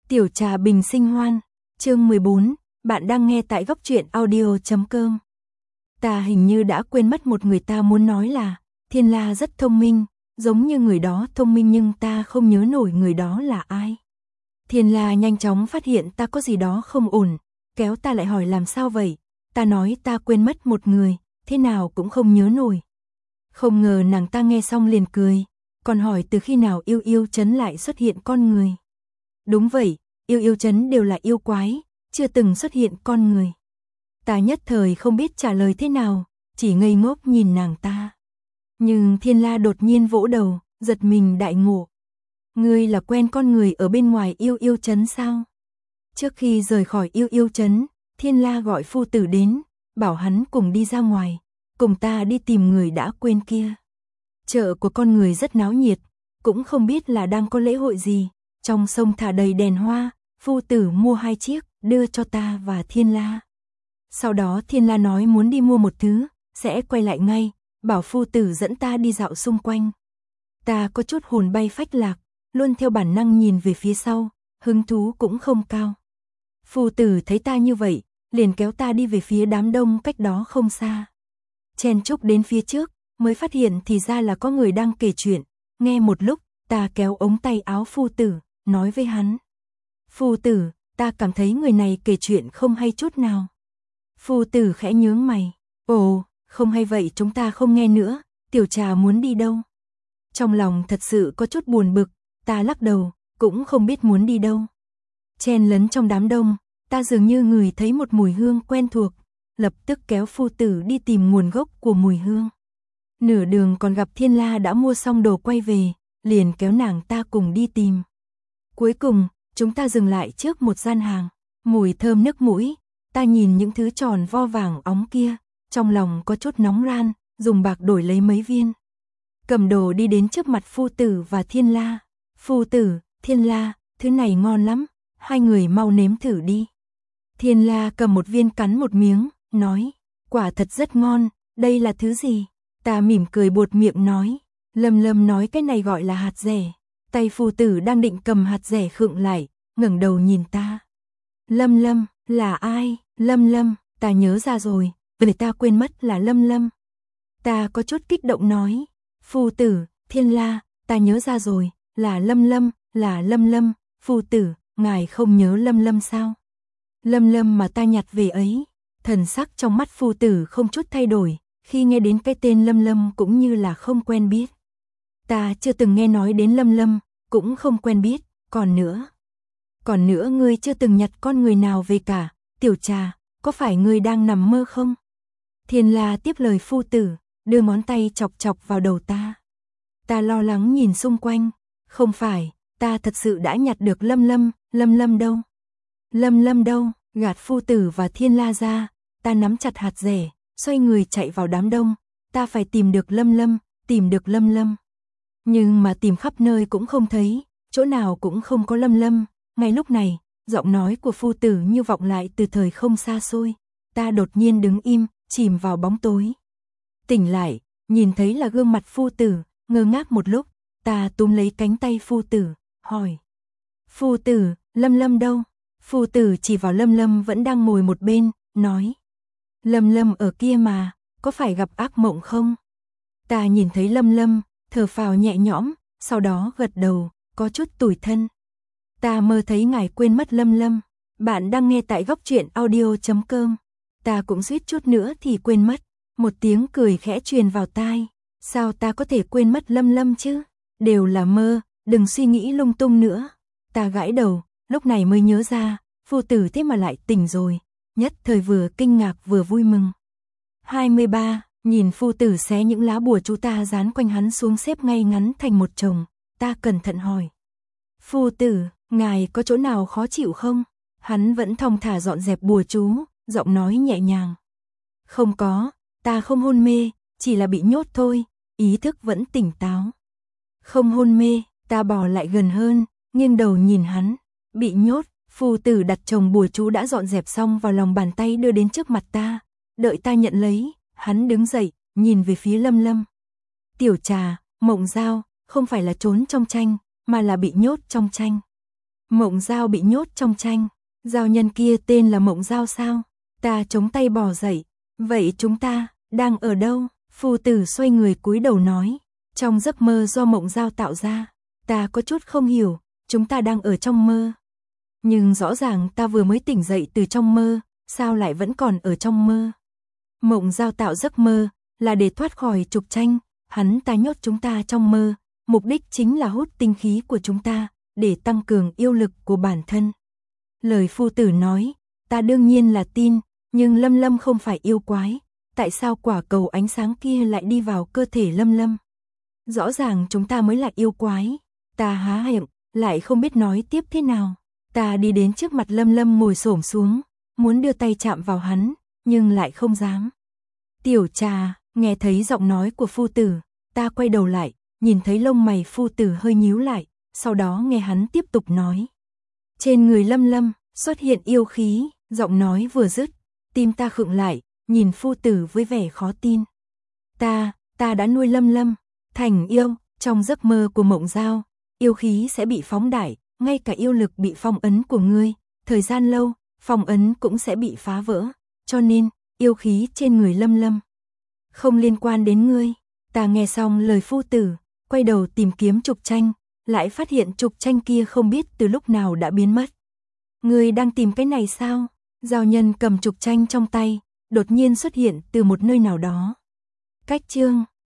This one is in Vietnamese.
Tiểu trà bình sinh hoan, chương 14, bạn đang nghe tại góc truyện audio.com. Ta hình như đã quên mất một người, ta muốn nói là Thiên La rất thông minh, giống như người đó thông minh, nhưng ta không nhớ nổi người đó là ai. Thiên La nhanh chóng phát hiện ta có gì đó không ổn, kéo ta lại hỏi làm sao vậy. Ta nói ta quên mất một người, thế nào cũng không nhớ nổi. Không ngờ nàng ta nghe xong liền cười, còn hỏi từ khi nào yêu yêu trấn lại xuất hiện con người. Đúng vậy, yêu yêu trấn đều là yêu quái, chưa từng xuất hiện con người. Ta nhất thời không biết trả lời thế nào, chỉ ngây ngốc nhìn nàng ta. Nhưng Thiên La đột nhiên vỗ đầu, giật mình đại ngộ. Ngươi là quen con người ở bên ngoài yêu yêu trấn sao? Trước khi rời khỏi yêu yêu trấn, Thiên La gọi phu tử đến, bảo hắn cùng đi ra ngoài, cùng ta đi tìm người đã quên kia. Chợ của con người rất náo nhiệt, cũng không biết là đang có lễ hội gì. Trong sông thả đầy đèn hoa, phu tử mua 2 chiếc, đưa cho ta và Thiên La. Sau đó Thiên La nói muốn đi mua một thứ, sẽ quay lại ngay, bảo phu tử dẫn ta đi dạo xung quanh. Ta có chút hồn bay phách lạc, luôn theo bản năng nhìn về phía sau, hứng thú cũng không cao. Phu tử thấy ta như vậy, liền kéo ta đi về phía đám đông cách đó không xa. Chen chúc đến phía trước, mới phát hiện thì ra là có người đang kể chuyện. Nghe một lúc, ta kéo ống tay áo phu tử, nói với hắn. Phu tử, ta cảm thấy người này kể chuyện không hay chút nào. Phu tử khẽ nhướng mày. Ồ, không hay vậy chúng ta không nghe nữa, tiểu trà muốn đi đâu? Trong lòng thật sự có chút buồn bực, ta lắc đầu, cũng không biết muốn đi đâu. Chen lấn trong đám đông, ta dường như ngửi thấy một mùi hương quen thuộc, lập tức kéo phu tử đi tìm nguồn gốc của mùi hương. Nửa đường còn gặp Thiên La đã mua xong đồ quay về, liền kéo nàng ta cùng đi tìm. Cuối cùng, chúng ta dừng lại trước một gian hàng, mùi thơm nức mũi, ta nhìn những thứ tròn vo vàng óng kia, trong lòng có chút nóng ran, dùng bạc đổi lấy mấy viên. Cầm đồ đi đến trước mặt phu tử và Thiên La. Phu tử, Thiên La, thứ này ngon lắm, hai người mau nếm thử đi. Thiên La cầm một viên cắn một miếng, nói, quả thật rất ngon, đây là thứ gì? Ta mỉm cười buột miệng nói, Lâm Lâm nói cái này gọi là hạt dẻ. Tay phu tử đang định cầm hạt dẻ khựng lại, ngẩng đầu nhìn ta. Lâm Lâm, là ai? Lâm Lâm, ta nhớ ra rồi, vì ta quên mất là Lâm Lâm. Ta có chút kích động nói, phu tử, Thiên La, ta nhớ ra rồi, là Lâm Lâm, là Lâm Lâm, phu tử, ngài không nhớ Lâm Lâm sao? Lâm Lâm mà ta nhặt về ấy. Thần sắc trong mắt phu tử không chút thay đổi, khi nghe đến cái tên Lâm Lâm cũng như là không quen biết. Ta chưa từng nghe nói đến Lâm Lâm, cũng không quen biết, còn nữa ngươi chưa từng nhặt con người nào về cả, tiểu trà, có phải ngươi đang nằm mơ không? Thiên La tiếp lời phu tử, đưa ngón tay chọc chọc vào đầu ta. Ta lo lắng nhìn xung quanh, không phải, ta thật sự đã nhặt được Lâm Lâm, Lâm Lâm đâu? Lâm Lâm đâu? Gạt phu tử và Thiên La ra, ta nắm chặt hạt dẻ, xoay người chạy vào đám đông, ta phải tìm được Lâm Lâm, tìm được Lâm Lâm. Nhưng mà tìm khắp nơi cũng không thấy, chỗ nào cũng không có Lâm Lâm. Ngay lúc này, giọng nói của phu tử như vọng lại từ thời không xa xôi. Ta đột nhiên đứng im, chìm vào bóng tối. Tỉnh lại, nhìn thấy là gương mặt phu tử, ngơ ngác một lúc, ta túm lấy cánh tay phu tử, hỏi. Phu tử, Lâm Lâm đâu? Phu tử chỉ vào Lâm Lâm vẫn đang ngồi một bên, nói. Lâm Lâm ở kia mà, có phải gặp ác mộng không? Ta nhìn thấy Lâm Lâm, thở phào nhẹ nhõm, sau đó gật đầu, có chút tủi thân. Ta mơ thấy ngài quên mất Lâm Lâm. Bạn đang nghe tại góc truyện audio.com. Ta cũng suýt chút nữa thì quên mất. Một tiếng cười khẽ truyền vào tai. Sao ta có thể quên mất Lâm Lâm chứ? Đều là mơ, đừng suy nghĩ lung tung nữa. Ta gãi đầu, lúc này mới nhớ ra, phu tử thế mà lại tỉnh rồi. Nhất thời vừa kinh ngạc vừa vui mừng. 23. Nhìn phu tử xé những lá bùa chú ta dán quanh hắn xuống xếp ngay ngắn thành một chồng, ta cẩn thận hỏi. Phu tử, ngài có chỗ nào khó chịu không? Hắn vẫn thong thả dọn dẹp bùa chú, giọng nói nhẹ nhàng. Không có, ta không hôn mê, chỉ là bị nhốt thôi, ý thức vẫn tỉnh táo. Không hôn mê, ta bò lại gần hơn, nghiêng đầu nhìn hắn. Bị nhốt, phu tử đặt chồng bùa chú đã dọn dẹp xong vào lòng bàn tay đưa đến trước mặt ta. Đợi ta nhận lấy, hắn đứng dậy, nhìn về phía Lâm Lâm. Tiểu trà, mộng giao, không phải là trốn trong tranh, mà là bị nhốt trong tranh. Mộng Giao bị nhốt trong tranh. Giao nhân kia tên là Mộng Giao sao? Ta chống tay bò dậy. Vậy chúng ta đang ở đâu? Phu tử xoay người cúi đầu nói. Trong giấc mơ do Mộng Giao tạo ra. Ta có chút không hiểu, chúng ta đang ở trong mơ. Nhưng rõ ràng ta vừa mới tỉnh dậy từ trong mơ, sao lại vẫn còn ở trong mơ? Mộng Giao tạo giấc mơ là để thoát khỏi trục tranh, hắn ta nhốt chúng ta trong mơ, mục đích chính là hút tinh khí của chúng ta, để tăng cường yêu lực của bản thân. Lời phu tử nói, ta đương nhiên là tin, nhưng Lâm Lâm không phải yêu quái, tại sao quả cầu ánh sáng kia lại đi vào cơ thể Lâm Lâm? Rõ ràng chúng ta mới là yêu quái. Ta há miệng, lại không biết nói tiếp thế nào. Ta đi đến trước mặt Lâm Lâm ngồi xổm xuống, muốn đưa tay chạm vào hắn, nhưng lại không dám. Tiểu Trà, nghe thấy giọng nói của phu tử, ta quay đầu lại, nhìn thấy lông mày phu tử hơi nhíu lại, sau đó nghe hắn tiếp tục nói. Trên người Lâm Lâm xuất hiện yêu khí, giọng nói vừa dứt, tim ta khựng lại, nhìn phu tử với vẻ khó tin. Ta đã nuôi Lâm Lâm thành yêu, trong giấc mơ của Mộng Giao, yêu khí sẽ bị phóng đại, ngay cả yêu lực bị phong ấn của ngươi, thời gian lâu, phong ấn cũng sẽ bị phá vỡ, cho nên, yêu khí trên người Lâm Lâm không liên quan đến ngươi. Ta nghe xong lời phu tử, quay đầu tìm kiếm trục tranh, lại phát hiện trục tranh kia không biết từ lúc nào đã biến mất. Ngươi đang tìm cái này sao? Giao nhân cầm trục tranh trong tay, đột nhiên xuất hiện từ một nơi nào đó. Cách chương